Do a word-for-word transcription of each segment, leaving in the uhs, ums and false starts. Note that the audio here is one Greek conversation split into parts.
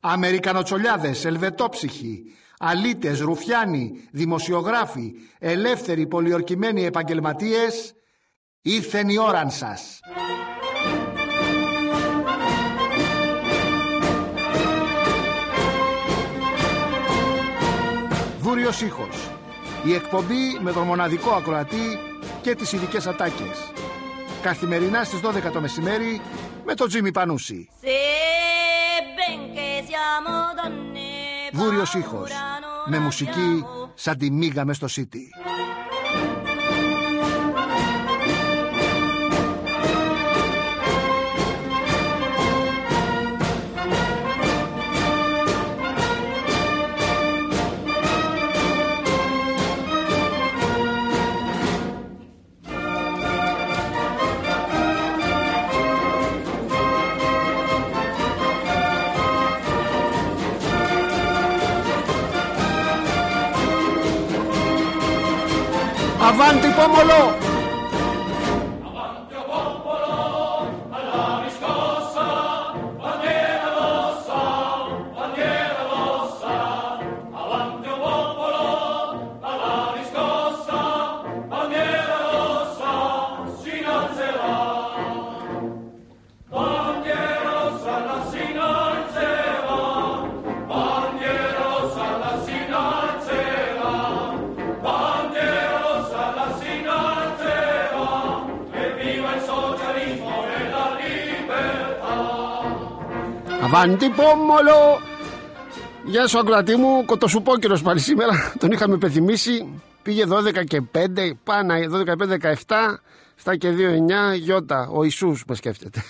Αμερικανοτσολιάδες, ελβετόψυχοι, αλήτες, ρουφιάνοι, δημοσιογράφοι, ελεύθεροι πολιορκημένοι επαγγελματίες, ήρθεν η ώραν σας. Βούριος ήχος. Η εκπομπή με τον μοναδικό ακροατή και τις ειδικές ατάκες. Καθημερινά στις δώδεκα το μεσημέρι με τον Τζίμι Πανούση. Βούριος ήχος. Με μουσική σαν τη μίγα μες στο City. Avanti pomolo! Avanti popolo, alla riscossa, bandiera rossa, bandiera rossa. Avanti popolo, alla riscossa, bandiera rossa, si innalzerà. Bandiera rossa, la si innalzerà. Bandiera rossa, la si innalzerà. Bandiera Αβάντι πόμολο! Γεια σου ακροατή μου, κοτοσουπόκυρος πάλι σήμερα. Τον είχαμε υπενθυμίσει. Πήγε δώδεκα και πέντε, πάνω δώδεκα και πέντε, δεκαεπτά, στα και δύο, εννιά, γιώτα. Ο Ιησούς με σκέφτεται.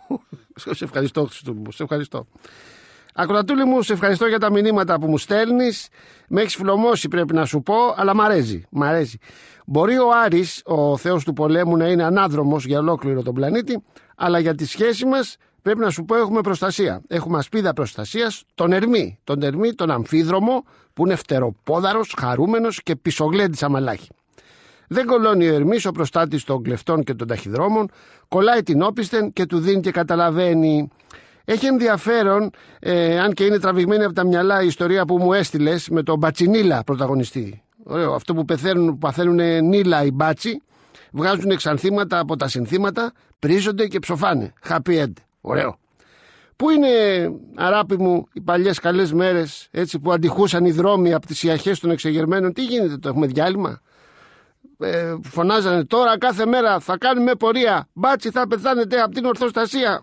Σε ευχαριστώ, Χριστού μου, σε ευχαριστώ. Ακροατούλη μου, σε ευχαριστώ για τα μηνύματα που μου στέλνεις. Με έχεις φλωμώσει, πρέπει να σου πω, αλλά μ' αρέσει. Μ' αρέσει. Μπορεί ο Άρης, ο θεός του πολέμου, να είναι ανάδρομος για ολόκληρο τον πλανήτη, αλλά για τη σχέση μας πρέπει να σου πω έχουμε προστασία. Έχουμε ασπίδα προστασίας, τον Ερμή. Τον Ερμή, τον αμφίδρομο, που είναι φτεροπόδαρος, χαρούμενος και πισογλέντης αμαλάχη. Δεν κολώνει ο Ερμής, ο προστάτης των κλεφτών και των ταχυδρόμων, κολλάει την όπισθεν και του δίνει και καταλαβαίνει. Έχει ενδιαφέρον, ε, αν και είναι τραβηγμένη από τα μυαλά η ιστορία που μου έστειλες με τον Μπατσινίλα πρωταγωνιστή. Ωραίο, αυτό που πεθαίνουν, που παθαίνουν νίλα οι μπάτσι, βγάζουν εξανθήματα από τα συνθήματα, πρίζονται και ψοφάνε. Happy end. Ωραίο. Πού είναι, αράπη μου, οι παλιές καλές μέρες, έτσι που αντιχούσαν οι δρόμοι από τις ιαχές των εξεγερμένων? Τι γίνεται, το έχουμε διάλειμμα? Ε, φωνάζανε τώρα κάθε μέρα θα κάνουμε πορεία. Μπάτσι, θα πεθάνετε από την ορθοστασία.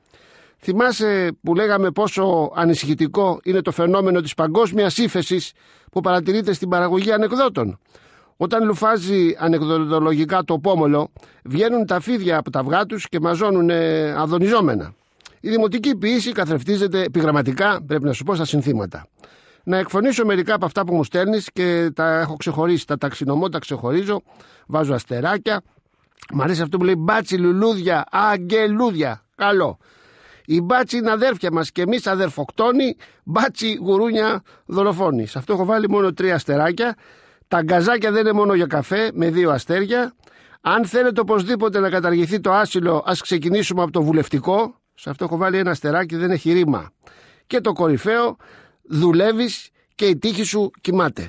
Θυμάσαι που λέγαμε πόσο ανησυχητικό είναι το φαινόμενο της παγκόσμιας ύφεσης που παρατηρείται στην παραγωγή ανεκδότων? Όταν λουφάζει ανεκδοτολογικά το πόμολο, βγαίνουν τα φίδια από τα αυγά τους και μαζώνουν αδονιζόμενα. Η δημοτική ποιήση καθρεφτίζεται επιγραμματικά, πρέπει να σου πω, στα συνθήματα. Να εκφωνήσω μερικά από αυτά που μου στέλνεις και τα έχω ξεχωρίσει, τα ταξινομώ, τα ξεχωρίζω, βάζω αστεράκια. Μ' αρέσει αυτό που λέει μπάτσι λουλούδια, αγγελούδια. Καλό. Οι μπάτσι είναι αδέρφια μας και εμείς αδερφοκτόνοι, μπάτσι γουρούνια δολοφόνοι. Σε αυτό έχω βάλει μόνο τρία αστεράκια. Τα γκαζάκια δεν είναι μόνο για καφέ, με δύο αστέρια. Αν θέλετε οπωσδήποτε να καταργηθεί το άσυλο, ας ξεκινήσουμε από το βουλευτικό. Σε αυτό έχω βάλει ένα αστεράκι, δεν έχει ρήμα. Και το κορυφαίο, δουλεύεις και η τύχη σου κοιμάται.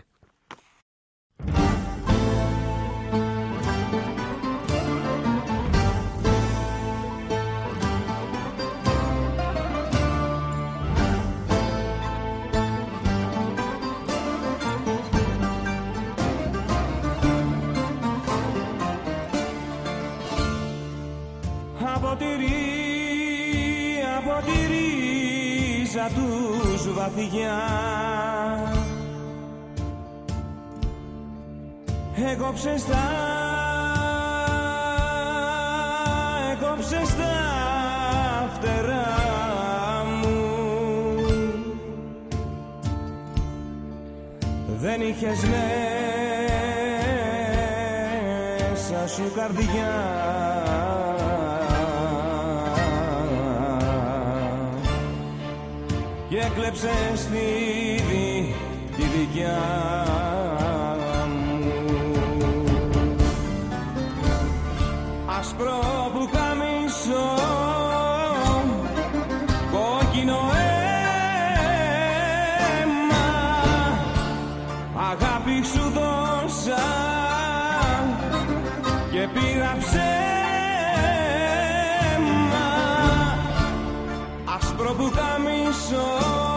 Αποτυρίζα τους βαθιά, έκοψες τα, έκοψες τα φτερά μου. Δεν είχες μέσα σου καρδιά, και έκλεψες τη, τη δικιά μου. Άσπρο που χαμισό, κόκκινο μισώ,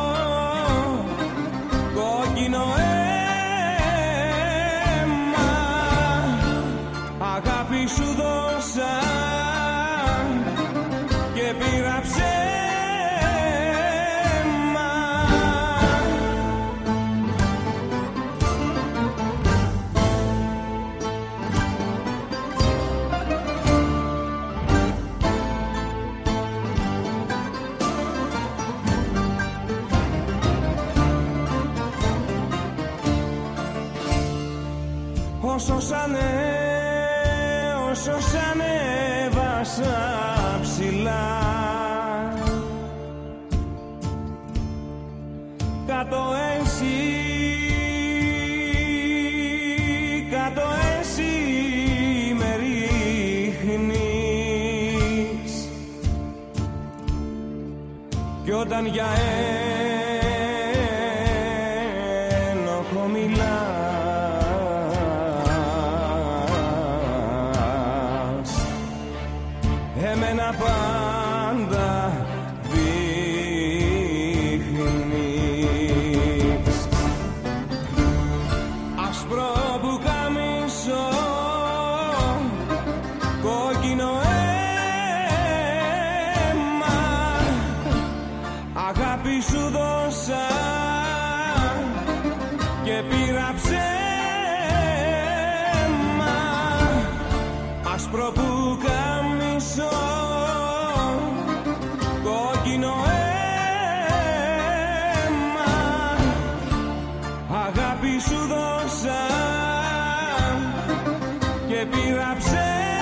κόκκινο αίμα, αγάπη σου δώσα και πήρα ψέμα. Όσο σανε, όσο σαν έβασα ψηλά, κάτω εσύ, κάτω εσύ με ρίχνεις, κι όταν για ένοχο μιλάς, εμένα πάντα δείχνεις. Άσπρο πουκάμισο, κόκκινο αίμα, αγάπη σου δώσα και πήρα ψέμα. Άσπρο πουκάμισο, κόκκινο αίμα, αγάπη σου δώσα και πήρα ψέμα.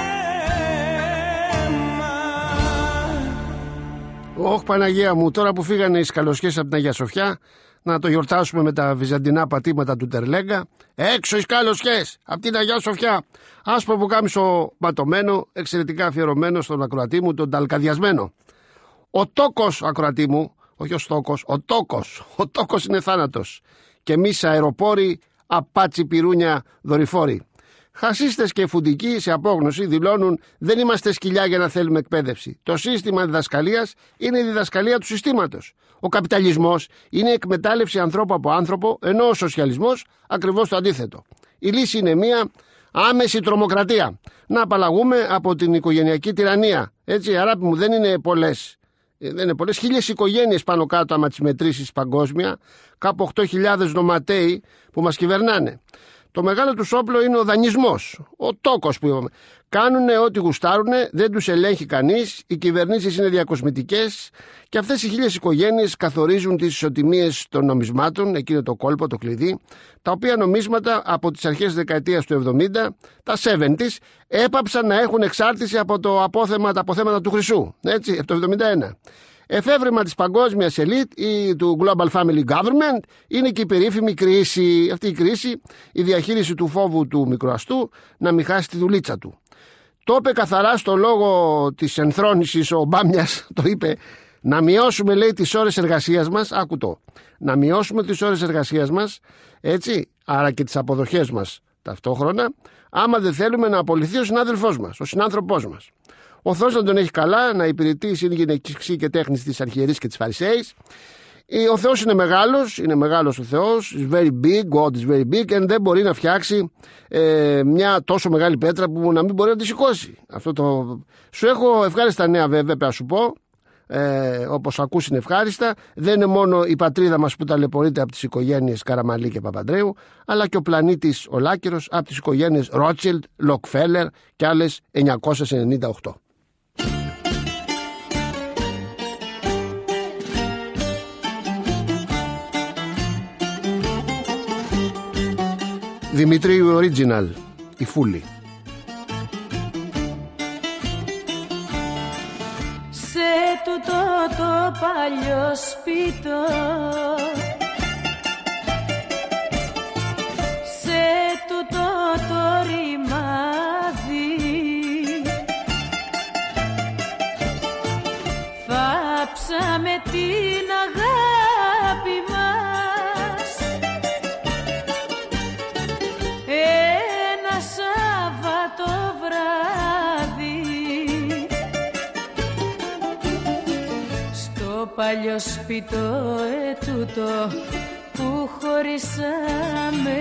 Ωχ, Παναγία μου, τώρα που φύγανε οι σκαλωσιές από την Αγία Σοφιά, να το γιορτάσουμε με τα βυζαντινά πατήματα του Τερλέγκα. Έξω οι σκαλωσιές από την Αγία Σοφιά. Άσπρο πουκάμισο ματωμένο, εξαιρετικά αφιερωμένο στον ακροατή μου, τον ταλκαδιασμένο. Ο τόκος, ακροατή μου, όχι ο στόκος, ο τόκος. Ο τόκος είναι θάνατος. Και εμείς αεροπόροι, απάτσι πυρούνια δορυφόροι. Χασίστες και φουντικοί σε απόγνωση δηλώνουν: δεν είμαστε σκυλιά για να θέλουμε εκπαίδευση. Το σύστημα διδασκαλίας είναι η διδασκαλία του συστήματος. Ο καπιταλισμός είναι η εκμετάλλευση ανθρώπου από άνθρωπο, ενώ ο σοσιαλισμός ακριβώς το αντίθετο. Η λύση είναι μία: άμεση τρομοκρατία. Να απαλλαγούμε από την οικογενειακή τυραννία. Έτσι, αγάπη μου, δεν είναι πολλές. Δεν είναι πολλές. Χίλιες οικογένειες πάνω κάτω, άμα τις μετρήσεις παγκόσμια, κάπου οκτώ χιλιάδες νοματέοι που μας κυβερνάνε. Το μεγάλο τους όπλο είναι ο δανεισμός, ο τόκος που είπαμε. Κάνουνε ό,τι γουστάρουνε, δεν τους ελέγχει κανείς, οι κυβερνήσεις είναι διακοσμητικές και αυτές οι χίλιες οικογένειες καθορίζουν τις ισοτιμίες των νομισμάτων, εκείνο το κόλπο, το κλειδί, τα οποία νομίσματα από τις αρχές της δεκαετίας του εβδομήντα, τα εβδομήντα, έπαψαν να έχουν εξάρτηση από το απόθεμα, τα αποθέματα του χρυσού, έτσι, από το εβδομήντα ένα. Εφεύρεμα της παγκόσμιας ελίτ ή του Global Family Government είναι και η περίφημη κρίση. Αυτή η κρίση, η διαχείριση του φόβου του μικροαστού να μην χάσει τη δουλίτσα του. Το είπε καθαρά στο λόγο της ενθρόνησης ο Μπάμιας, το είπε: να μειώσουμε, λέει, τις ώρες εργασίας μας. Άκου το. Να μειώσουμε τις ώρες εργασίας μας, έτσι, άρα και τις αποδοχές μας ταυτόχρονα, άμα δεν θέλουμε να απολυθεί ο συνάδελφός μας, ο συνάνθρωπός μας. Ο Θεός να τον έχει καλά, να υπηρετεί συν γυναικική και τέχνης της αρχιερείς και της Φαρισαίης. Ο Θεός είναι μεγάλος, είναι μεγάλος ο Θεός, is very big, God is very big, and δεν μπορεί να φτιάξει ε, μια τόσο μεγάλη πέτρα που να μην μπορεί να τη σηκώσει. Αυτό το... Σου έχω ευχάριστα νέα βέβαια, να σου πω, ε, όπως ακούς είναι ευχάριστα. Δεν είναι μόνο η πατρίδα μας που ταλαιπωρείται από τις οικογένειες Καραμαλή και Παπαντρέου, αλλά και ο πλανήτης Ολάκυρος από τις οικογένειες Ρότσιλντ, Λοκφέλερ και άλλες εννιακόσια ενενήντα οκτώ. Δημητρίου Original, η Φούλη. Σε τούτο το παλιό σπίτο, σε τούτο το ρημάδι, θάψαμε την αγάπη μας ένα Σάββατο βράδυ. Στο παλιό σπιτό ετούτο που χωρίσαμε,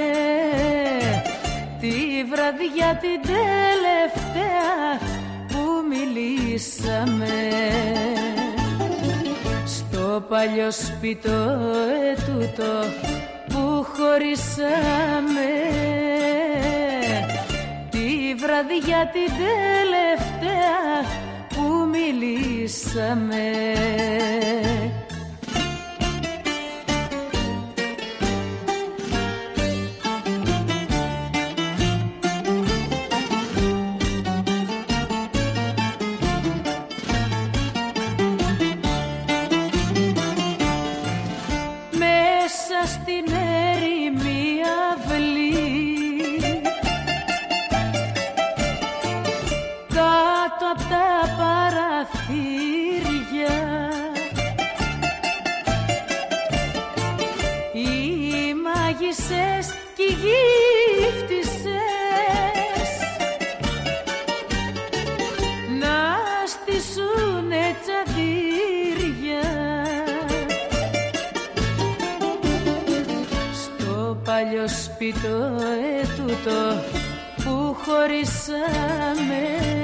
τη βραδιά την τελευταία που μιλήσαμε. Στο παλιό σπιτό ετούτο που χωρίσαμε, τη βραδιά την τελευταία που μιλήσαμε. Μέσα στην έρημη αυλή, κάτω απ' τα παραθύρια, οι μάγισσες κι οι γύφτισσες να στήσουνε τσαντήρια. Στο παλιό σπιτό ετούτο που χωρίσαμε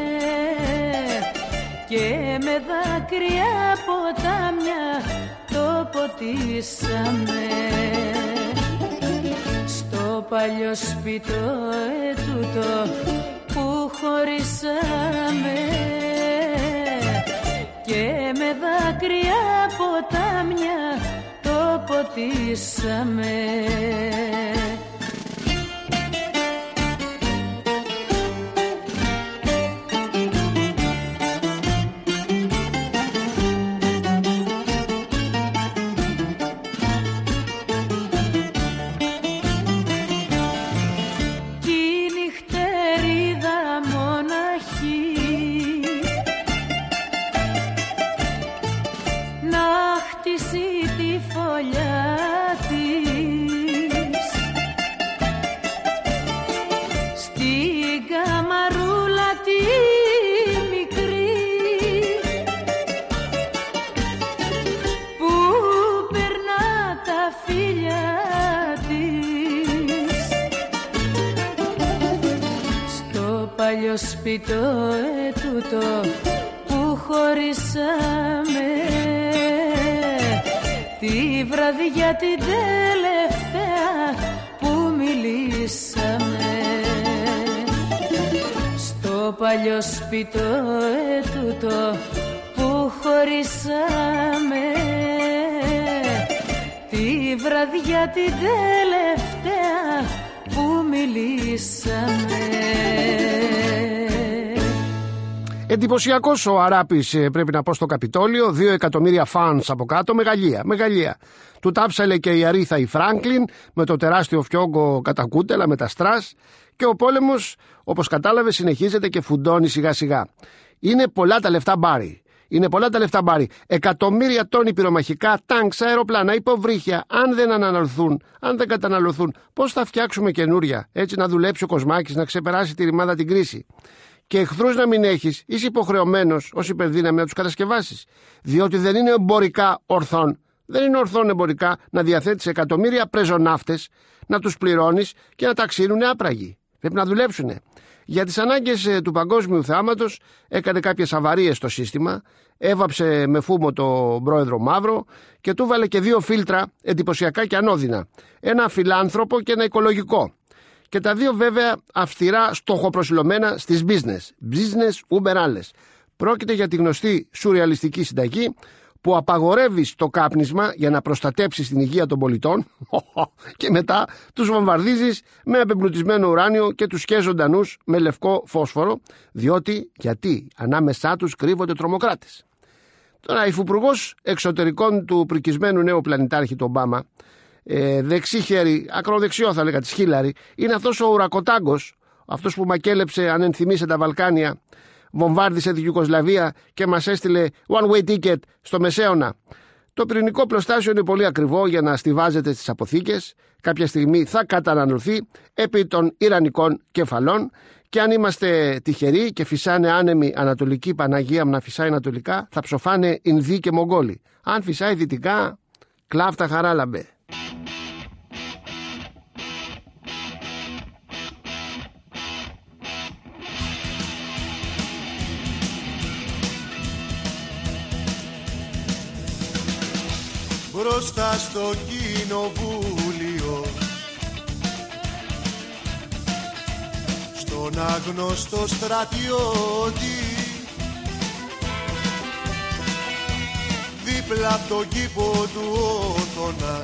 και με δάκρυα ποτάμια το ποτίσαμε. Στο παλιό σπιτό ετούτο που χωρίσαμε και με δάκρυα ποτάμια το ποτίσαμε. Παλιό σπιτό ετούτο που χωρίσαμε, τη βραδιά την τελευταία που μιλήσαμε. Στο παλιό σπιτό ετούτο που χωρίσαμε, τη βραδιά την τελευταία που μιλήσαμε. Εντυπωσιακός ο Αράπης, πρέπει να πω, στο Καπιτόλιο. Δύο εκατομμύρια φανς από κάτω. Μεγαλεία, μεγαλεία. Του τάψαλε και η Αρίθα η Φράγκλιν με το τεράστιο φιόγκο κατά κούτελα με τα στρας. Και ο πόλεμος, όπως κατάλαβε, συνεχίζεται και φουντώνει σιγά σιγά. Είναι πολλά τα λεφτά μπάρι. Είναι πολλά τα λεφτά μπάρι. Εκατομμύρια τόνοι πυρομαχικά, τάγκς, αεροπλάνα, υποβρύχια. Αν δεν αναναλωθούν, αν δεν καταναλωθούν, πώς θα φτιάξουμε καινούρια, έτσι να δουλέψει ο Κοσμάκης, να ξεπεράσει τη ρημάδα την κρίση. Και εχθρούς να μην έχεις, είσαι υποχρεωμένος ως υπερδύναμη να τους κατασκευάσεις. Διότι δεν είναι εμπορικά ορθόν, δεν είναι ορθόν εμπορικά να διαθέτεις εκατομμύρια πρεζοναύτες, να τους πληρώνεις και να ταξίνουν άπραγοι. Πρέπει να δουλέψουνε. Για τις ανάγκες του παγκόσμιου θεάματος έκανε κάποιες αβαρίες στο σύστημα, έβαψε με φούμο το πρόεδρο Μαύρο και του βάλε και δύο φίλτρα εντυπωσιακά και ανώδυνα. Ένα φιλάνθρωπο και ένα οικολογικό. Και τα δύο βέβαια αυστηρά στοχοπροσιλωμένα στις business. Business uber alles. Πρόκειται για τη γνωστή σουρεαλιστική συνταγή που απαγορεύεις το κάπνισμα για να προστατέψεις την υγεία των πολιτών και μετά τους βομβαρδίζεις με απεμπλουτισμένο ουράνιο και τους σκέζεις ζωντανούς με λευκό φόσφορο, διότι γιατί ανάμεσά τους κρύβονται τρομοκράτες. Τώρα, υφυπουργός εξωτερικών του πρικισμένου νέου πλανητάρχη του Ομπάμα, ε, δεξί χέρι, ακροδεξιό θα λέγα της Χίλαρη, είναι αυτός ο ουρακοτάγκος, αυτός που μακέλεψε, αν ενθυμίσαι, τα Βαλκάνια, βομβάρδισε τη Ιουγκοσλαβία και μας έστειλε one way ticket στο Μεσαίωνα. Το πυρηνικό πλωστάσιο είναι πολύ ακριβό για να στιβάζεται στις αποθήκες. Κάποια στιγμή θα καταναλωθεί επί των ιρανικών κεφαλών Και αν είμαστε τυχεροί και φυσάνε άνεμη ανατολική Παναγία μου να φυσάει ανατολικά, θα ψοφάνε Ινδοί και Μογγόλοι. Αν φυσάει δυτικά, κλάφτα χαράλαμπε. Μπροστά στο κοινοβούλιο, στον άγνωστο στρατιώτη, δίπλα απ' τον κήπο του Όθωνα,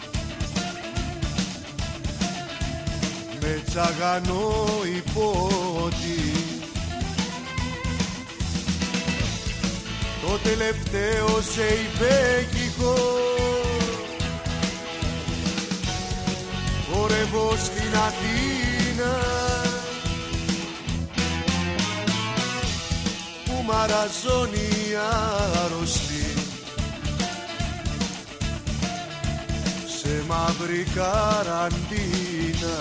με τσαγανό υπότι, το τελευταίο σε υπέκυχο χορεύω στην Αθήνα, που μαραζώνει άρρωστη σε μαύρη καραντίνα.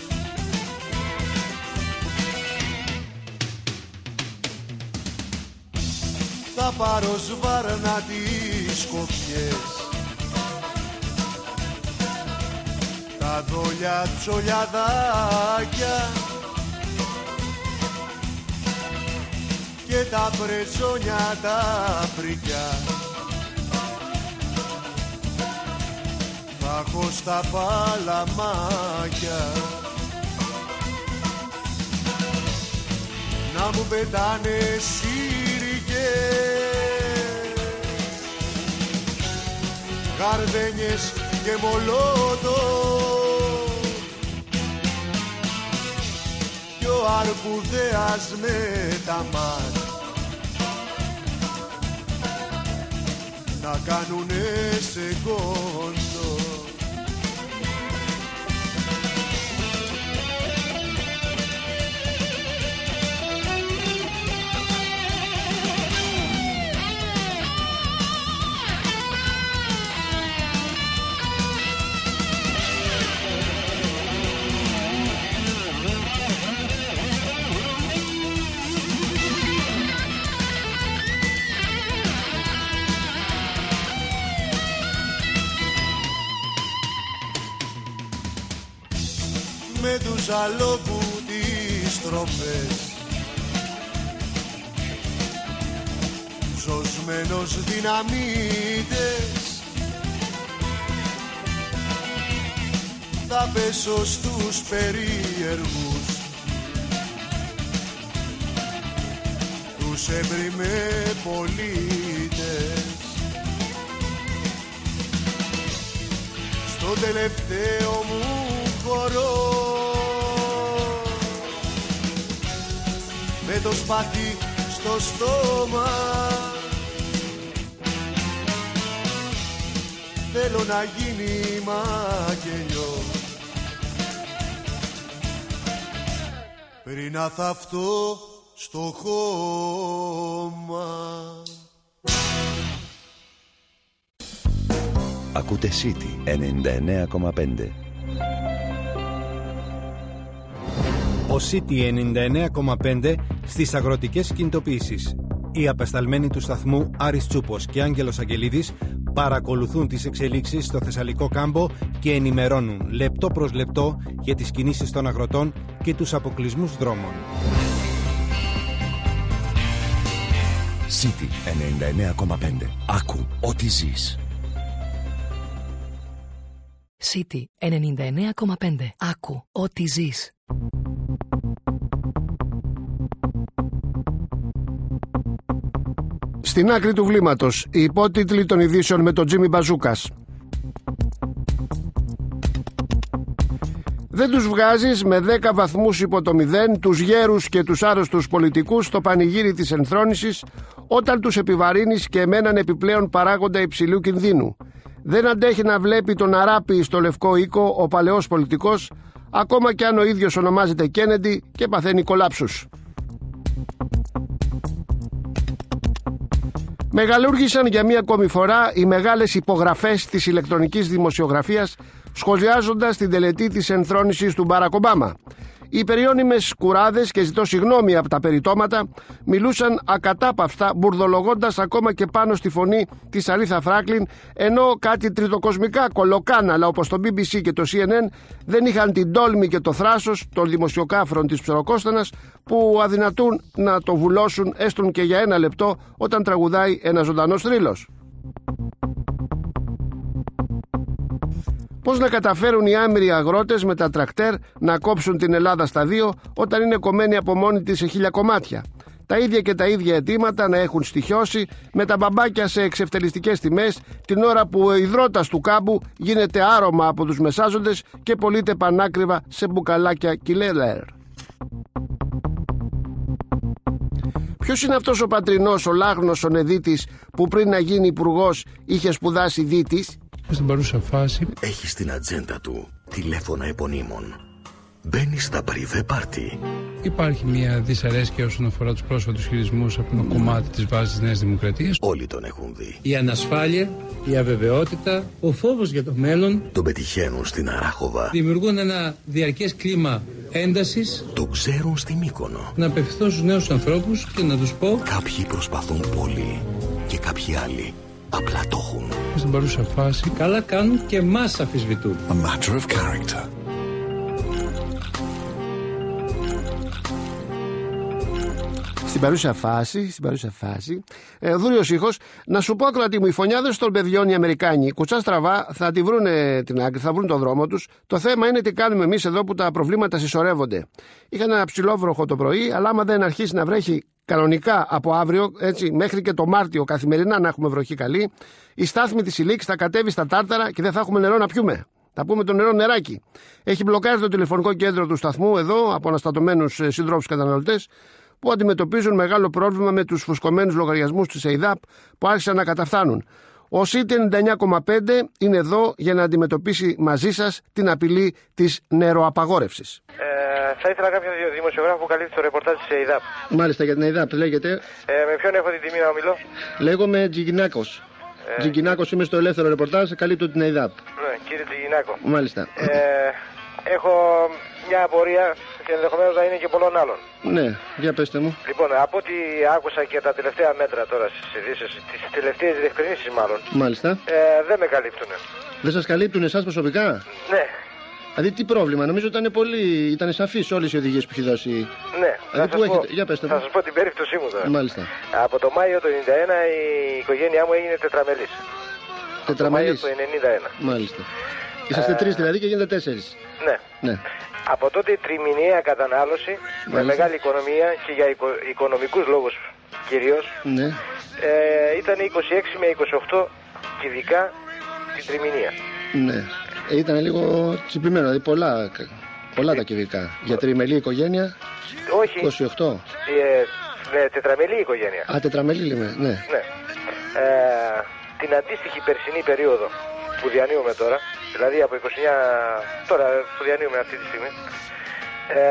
Θα πάρω σβάρνα τις κοπιές, τα δόλια τσολιαδάκια και τα πρεζόνια τα πρικιά. Θα έχω στα παλαμάκια να μου πετάνε γαρδένιες και μολότο κι ο αρκουδέας με τα μάτ να κάνουνε σε κόντο. Με τους αλόγου τις τροφές, ζωσμένος δυναμίτες, θα πέσω στους περίεργους, τους έμπριμε πολίτες. Στο τελευταίο μου χορό, με το σπαθί στο στόμα, θέλω να γίνει μακελιό πριν να θαυτώ στο χώμα. Ακούτε City ενενήντα εννέα κόμμα πέντε. Ο City ενενήντα εννέα κόμμα πέντε στις αγροτικές κινητοποιήσεις. Οι απεσταλμένοι του σταθμού Άρης Τσούπος και Άγγελος Αγγελίδης παρακολουθούν τις εξελίξεις στο Θεσσαλικό κάμπο και ενημερώνουν λεπτό προς λεπτό για τις κινήσεις των αγροτών και τους αποκλεισμούς δρόμων. City ενενήντα εννέα κόμμα πέντε. Άκου ό,τι ζεις. City ενενήντα εννέα κόμμα πέντε. Άκου ό,τι ζεις. Στην άκρη του βλήματος, οι υπότιτλοι των ειδήσεων με τον Τζίμι Μπαζούκας. Δεν τους βγάζεις με δέκα βαθμούς υπό το μηδέν τους γέρους και τους άρρωστους πολιτικούς στο πανηγύρι της ενθρόνησης, όταν τους επιβαρύνεις και με έναν επιπλέον παράγοντα υψηλού κινδύνου. Δεν αντέχει να βλέπει τον Αράπη στο Λευκό Οίκο ο παλαιός πολιτικός, ακόμα και αν ο ίδιος ονομάζεται Κέννεντι και παθαίνει κολάψους. Μεγαλούργησαν για μία ακόμη φορά οι μεγάλες υπογραφές της ηλεκτρονικής δημοσιογραφίας, σχολιάζοντας την τελετή της ενθρόνησης του Μπάρακ Ομπάμα. Οι περιώνυμες κουράδες, και ζητώ συγγνώμη από τα περιτώματα, μιλούσαν ακατάπαυστα, μπουρδολογώντας ακόμα και πάνω στη φωνή της Αρίθα Φράκλιν, ενώ κάτι τριτοκοσμικά κολοκάναλα όπως το μπι μπι σι και το σι εν εν δεν είχαν την τόλμη και το θράσος των δημοσιοκάφρων της Ψεροκόστανας, που αδυνατούν να το βουλώσουν έστω και για ένα λεπτό όταν τραγουδάει ένα ζωντανός θρύλος. Πώς να καταφέρουν οι άμυροι αγρότες με τα τρακτέρ να κόψουν την Ελλάδα στα δύο όταν είναι κομμένη από μόνη της σε χίλια κομμάτια. Τα ίδια και τα ίδια αιτήματα να έχουν στοιχιώσει με τα μπαμπάκια σε εξευτελιστικές τιμές, την ώρα που ο υδρότας του κάμπου γίνεται άρωμα από τους μεσάζοντες και πωλείται πανάκριβα σε μπουκαλάκια κιλέλερ. Ποιος είναι αυτός ο πατρινός, ο Λάγνος, ο Νεδίτης, που πριν να γίνει υπουργός είχε σπουδάσει δίτης? Στην παρούσα φάση έχει στην ατζέντα του τηλέφωνα επωνύμων. Μπαίνει στα πριβέ πάρτι. Υπάρχει μια δυσαρέσκεια όσον αφορά τους πρόσφατους χειρισμούς από το κομμάτι της βάσης της Νέας Δημοκρατίας. Όλοι τον έχουν δει. Η ανασφάλεια, η αβεβαιότητα, ο φόβος για το μέλλον τον πετυχαίνουν στην Αράχοβα. Δημιουργούν ένα διαρκές κλίμα έντασης. Το ξέρουν στη Μύκονο. Να απευθυνθώ στους νέους ανθρώπους και να τους πω: κάποιοι προσπαθούν πολύ και κάποιοι άλλοι απλά το έχουν. Στην παρούσα φάση καλά κάνουν και μας αμφισβητούν. A matter of character. Στην παρούσα φάση, στην παρούσα φάση, ε, δούριος ήχος, να σου πω, ακροατή μου, οι φωνιάδες των παιδιών οι Αμερικάνοι, κουτσά στραβά, θα τη βρούνε την άκρη, θα βρουν τον δρόμο τους. Το θέμα είναι τι κάνουμε εμείς εδώ που τα προβλήματα συσσωρεύονται. Είχα ένα ψηλόβροχο το πρωί, αλλά άμα δεν αρχίσει να βρέχει κανονικά από αύριο, έτσι, μέχρι και το Μάρτιο, καθημερινά να έχουμε βροχή καλή, η στάθμη της Ηλίξ θα κατέβει στα τάρταρα και δεν θα έχουμε νερό να πιούμε. Θα πούμε το νερό νεράκι. Έχει μπλοκάρει το τηλεφωνικό κέντρο του σταθμού εδώ από αναστατωμένους συντρόφους καταναλωτές, που αντιμετωπίζουν μεγάλο πρόβλημα με τους φουσκωμένους λογαριασμούς της ΕΙΔΑΠ που άρχισαν να καταφθάνουν. Ο ΣΥΤ ενενήντα εννιά κόμμα πέντε είναι εδώ για να αντιμετωπίσει μαζί σας την απειλή της νεροαπαγόρευσης. Ε, θα ήθελα κάποιον δημοσιογράφο που καλύπτει το ρεπορτάζ της ΕΙΔΑΠ. Μάλιστα, για την ΕΙΔΑΠ λέγεται. Ε, με ποιον έχω την τιμή να ομιλώ? Λέγομαι Τζιγκινάκος. Ε, Τζιγκινάκος, είμαι στο ελεύθερο ρεπορτάζ, καλύπτω την ΕΙΔΑΠ. Ναι, κύριε Τζιγκινάκο. Μάλιστα. Ε, έχω μια απορία και ενδεχομένως να είναι και πολλών άλλων. Ναι, για πέστε μου. Λοιπόν, από ό,τι άκουσα και τα τελευταία μέτρα τώρα στις ειδήσεις, τις τελευταίες διευκρινήσεις μάλλον. Μάλιστα. Ε, δεν με καλύπτουν. Δεν σας καλύπτουν εσάς προσωπικά? Ναι. Δηλαδή τι πρόβλημα, νομίζω ήταν πολύ, ήταν σαφείς όλες οι οδηγίες που έχει δώσει. Ναι, δηλαδή, θα, που σας έχετε... πω, για πέστε θα σας πω την περίπτωσή μου τώρα. Μάλιστα. Από το Μάιο του ενενήντα ένα η οικογένειά μου έγινε τετραμελής. Τετραμελής. Το Μάιο του ενενήντα ένα. Μάλιστα. Είσαστε ε... τρεις δηλαδή και γίνετε τέσσερις. Ναι. Ναι. Από τότε η τριμηνιαία κατανάλωση, μάλιστα, με μεγάλη οικονομία και για οικο, οικονομικούς λόγους κυρίως, ναι, ε, ήταν είκοσι έξι με είκοσι οκτώ κυβικά την τριμηνία. Ναι, ε, ήταν λίγο τσιπημένο, δηλαδή πολλά, πολλά τα κυβικά. Για τριμελή οικογένεια, όχι, είκοσι οκτώ. Ε, με τετραμελή οικογένεια. Α, τετραμελή λέμε, ναι. Ναι. Ε, την αντίστοιχη περσινή περίοδο που διανύουμε τώρα, δηλαδή από είκοσι εννιά, τώρα που διανύουμε αυτή τη στιγμή, ε,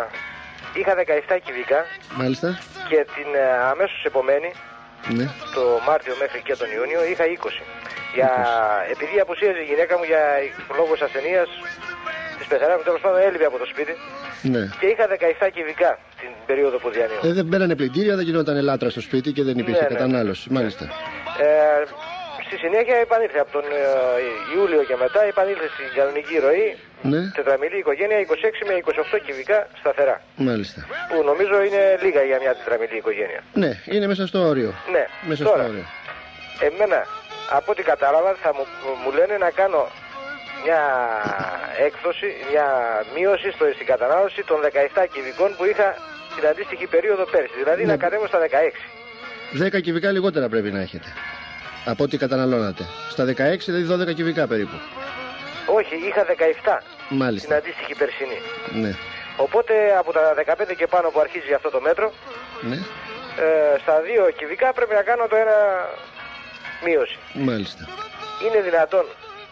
είχα δεκαεπτά κυβικά. Μάλιστα. Και την ε, αμέσως επομένη, ναι, το Μάρτιο μέχρι και τον Ιούνιο, είχα είκοσι. Για, επειδή απουσίαζε η γυναίκα μου για λόγους ασθενείας, της πεθερά μου, τέλος πάντων έλειπε από το σπίτι, ναι, και είχα δεκαεπτά κυβικά την περίοδο που διανύω. Ε, δεν μπαίνανε πλυντήρια, δεν γινόταν λάτρα στο σπίτι και δεν υπήρχε, ναι, κατανάλωση. Ναι. Μάλιστα. Ε, Στη συνέχεια επανήλθε από τον ε, Ιούλιο και μετά, επανήλθε στην κανονική ροή, ναι, τετραμελή οικογένεια, είκοσι έξι με είκοσι οκτώ κυβικά σταθερά. Μάλιστα. Που νομίζω είναι λίγα για μια τετραμελή οικογένεια. Ναι, είναι μέσα στο όριο. Ναι, μέσα τώρα, στο όριο. Εμένα, από ό,τι κατάλαβα, θα μου, μου λένε να κάνω μια έκδοση, μια μείωση στο, στην κατανάλωση των δεκαεπτά κυβικών που είχα την αντίστοιχη περίοδο πέρσι. Δηλαδή, ναι, να κατέβω στα δεκαέξι. δέκα κυβικά λιγότερα πρέπει να έχετε από ό,τι καταναλώνατε. Στα δεκαέξι, δηλαδή δώδεκα κυβικά περίπου. Όχι, είχα δεκαεπτά. Μάλιστα. Την αντίστοιχη περσινή. Ναι. Οπότε από τα δεκαπέντε και πάνω που αρχίζει αυτό το μέτρο, ναι, ε, στα δύο κυβικά πρέπει να κάνω το ένα μείωση. Μάλιστα. Είναι δυνατόν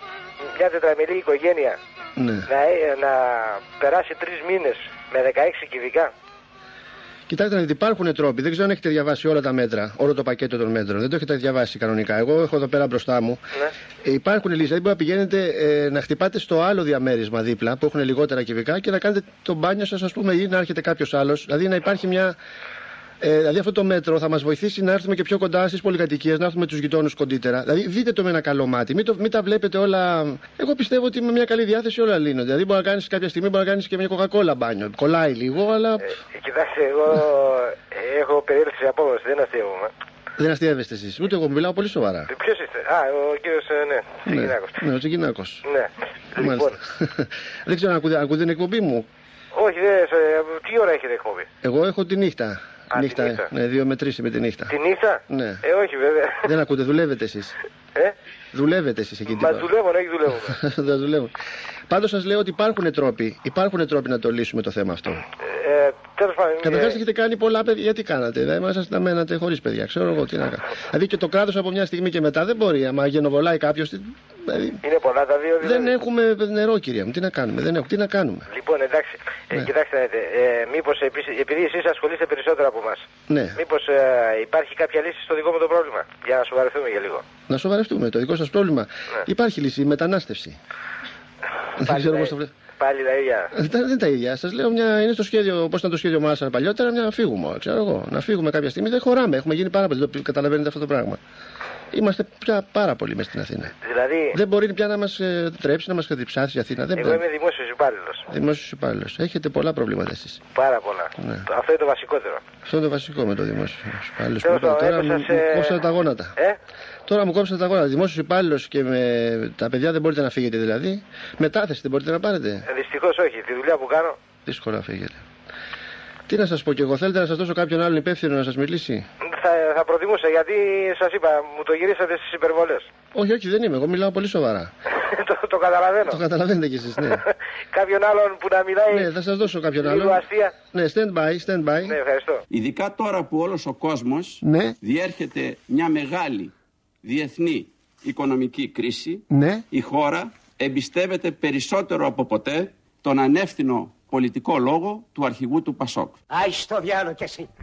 μια τετραμελή οικογένεια, ναι, να, να περάσει τρεις μήνες με δεκαέξι κυβικά? Κοιτάξτε να δείτε, υπάρχουν τρόποι. Δεν ξέρω αν έχετε διαβάσει όλα τα μέτρα, όλο το πακέτο των μέτρων. Δεν το έχετε διαβάσει κανονικά. Εγώ έχω εδώ πέρα μπροστά μου. Ναι. Ε, υπάρχουν λύσεις. Δηλαδή, μπορεί να πηγαίνετε ε, να χτυπάτε στο άλλο διαμέρισμα δίπλα που έχουν λιγότερα κυβικά και να κάνετε το μπάνιο σας, ας πούμε, ή να έρχεται κάποιος άλλος. Δηλαδή, να υπάρχει μια. Ε, δηλαδή, αυτό το μέτρο θα μας βοηθήσει να έρθουμε και πιο κοντά στις πολυκατοικίες, να έρθουμε τους γειτόνους κοντύτερα. Δηλαδή, δείτε το με ένα καλό μάτι. Μην, το, μην τα βλέπετε όλα. Εγώ πιστεύω ότι με μια καλή διάθεση όλα λύνονται. Δηλαδή, μπορεί να κάνεις κάποια στιγμή μπορεί να κάνεις και μια κοκακόλα μπάνιο. Κολλάει λίγο, αλλά. Ε, κοιτάξτε, εγώ έχω περίληψη απόδοση, δεν αστείευομαι. Δεν αστείευεστε εσείς. Ούτε εγώ μιλάω πολύ σοβαρά. Ποιος είστε? Α, ο κύριος, ναι, Τσικινάκος. Ναι, ναι, ο Τσικινάκος. Ναι. Λοιπόν. Δεν ξέρω αν ακούτε, ακούτε την εκπομπή μου. Όχι, δε, σε, τι ώρα έχετε εκπομπή? Εγώ έχω τη νύχτα. Α, νύχτα, τη νύχτα. Ναι, δύο με τρεις με τη νύχτα. Τη νύχτα? Ναι. Ε, όχι βέβαια. Δεν ακούτε, δουλεύετε εσείς. Ε? Δουλεύετε εσείς εκεί. Μα δουλεύω, όχι δουλεύω. Δεν δουλεύω. Πάντως σας λέω ότι υπάρχουν τρόποι. Υπάρχουν τρόποι να το λύσουμε το θέμα αυτό. Ε, τέλος πάντων. Καταρχάς έχετε κάνει πολλά παιδιά. Γιατί κάνατε? Δηλαδή, μα σας τα μένατε χωρίς παιδιά. Ξέρω εγώ τι να κάνω. Δηλαδή και το κράτος από μια στιγμή και μετά δεν μπορεί. Άμα γενοβολάει κάποιος. Δηλαδή... Είναι πολλά τα δύο. Δηλαδή. Δεν έχουμε νερό, κυρία μου. Τι να κάνουμε. Δεν έχουμε. Τι να κάνουμε. Λοιπόν, εντάξει. Ναι. Ε, κοιτάξτε, ε, μήπως επειδή εσείς ασχολείστε περισσότερο από εμάς, ναι. μήπως ε, υπάρχει κάποια λύση στο δικό μου το πρόβλημα? Για να σοβαρευτούμε για λίγο. Να σοβαρευτούμε. Το δικό σας πρόβλημα. Ναι. Υπάρχει λύση. Η μετανάστευση. Δεν ξέρω πώς το βλέπω. Πάλι τα ίδια. Δεν είναι τα ίδια. Σας λέω, μια, είναι στο σχέδιο, πώς ήταν το σχέδιο μας παλιότερα, μια να φύγουμε. Ξέρω εγώ. Να φύγουμε κάποια στιγμή. Δεν χωράμε. Έχουμε γίνει πάρα πολύ. Καταλαβαίνετε αυτό το πράγμα. Είμαστε πια πάρα πολύ μέσα στην Αθήνα. Δηλαδή... Δεν μπορεί πια να μας ε, τρέψει, να μας κατηψάσει η Αθήνα. Δεν εγώ μπορεί. είμαι δημόσιος υπάλληλος. Δημόσιος υπάλληλος. Έχετε πολλά προβλήματα εσείς. Πάρα πολλά. Ναι. Αυτό είναι το βασικότερο. Αυτό είναι το βασικό με το δημόσιο υπάλληλο. Τώρα μου σε... κόψατε τα γόνατα. Ε? Τώρα μου κόψατε τα γόνατα. Δημόσιος υπάλληλος και με τα παιδιά δεν μπορείτε να φύγετε δηλαδή. Μετάθεση δεν μπορείτε να πάρετε. Ε, δυστυχώς όχι. Τη δουλειά που κάνω. Δύσκολα φύγετε. Τι να σας πω κι εγώ, θέλετε να σας δώσω κάποιον άλλον υπεύθυνο να σας μιλήσει? Θα, θα προτιμούσα, γιατί σας είπα, μου το γυρίσατε στις υπερβολές. Όχι, όχι, δεν είμαι. Εγώ μιλάω πολύ σοβαρά. το, το καταλαβαίνω. Το καταλαβαίνετε κι εσείς, ναι. Κάποιον άλλον που να μιλάει. Ναι, θα σας δώσω κάποιον άλλον. Λίγο αστεία. Ναι, stand by, stand by. Ναι, ευχαριστώ. Ειδικά τώρα που όλος ο κόσμος ναι. διέρχεται μια μεγάλη διεθνή οικονομική κρίση, ναι. η χώρα εμπιστεύεται περισσότερο από ποτέ τον ανεύθυνο πολιτικό λόγο του αρχηγού του Πασόκ. Άι στο διάλο κι εσύ.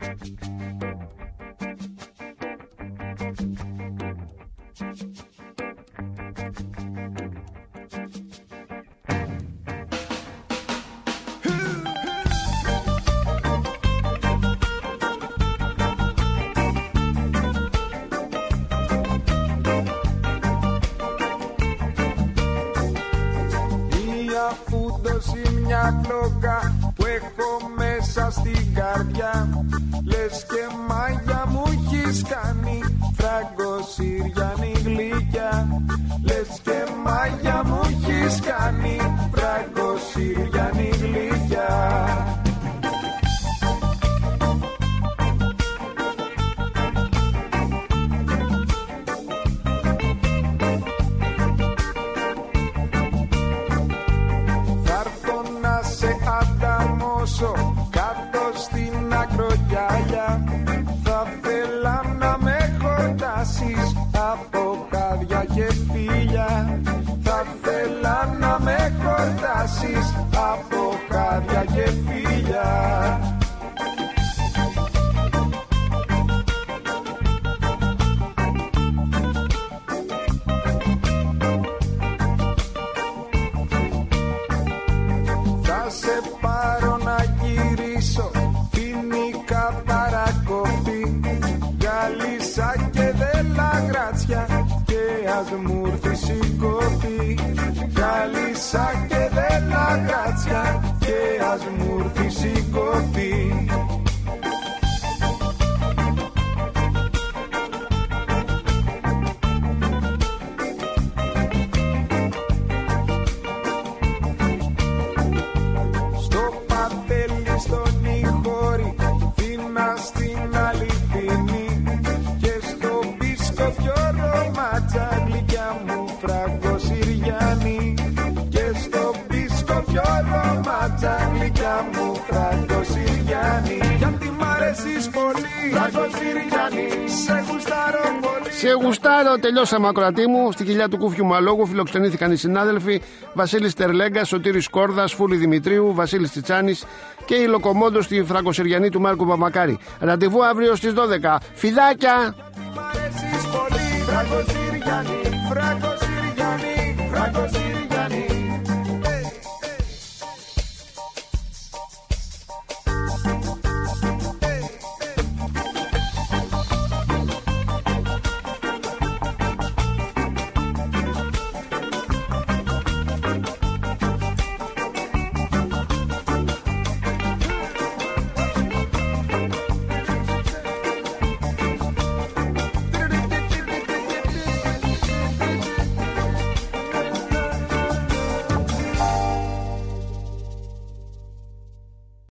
Μια φλόγα που έχω μέσα στην καρδιά, λες και μάγια μου έχεις κάνει, φράγκο Συριανή γλυκιά. Λες και μάγια μου έχεις κάνει, φράγκο Συριανή γλυκιά. Κάτω στην ακρογιάλια θα θέλα να με χορτάσεις από χάδια και φίλια. Θα θέλα να με χορτάσεις από χάδια και φίλια. Θα σε πάρω να γυρίσω, φοινικά παρακοπή, Γαλλίσα και δέλα γράτσια και ας μου έρθει η κοπή. Γαλλίσα και δέλα γράτσια και ας μου έρθει η κοπή. Σε γουστάρω, τελειώσαμε ακροατή μου. Στη κοιλιά του Κούφιου Μαλόγου φιλοξενήθηκαν οι συνάδελφοι Βασίλης Τερλέγκας, Σωτήρης Κόρδας, Φούλη Δημητρίου, Βασίλης Τσιτσάνης και η Λοκομόντο στη Φραγκοσυριανή του Μάρκου Παπαμακάρη. Ραντεβού αύριο στις δώδεκα. Φιδάκια! Μ' αρέσεις πολύ, Φραγκοσυριανή, Φραγκοσυριανή, Φραγκοσυριανή.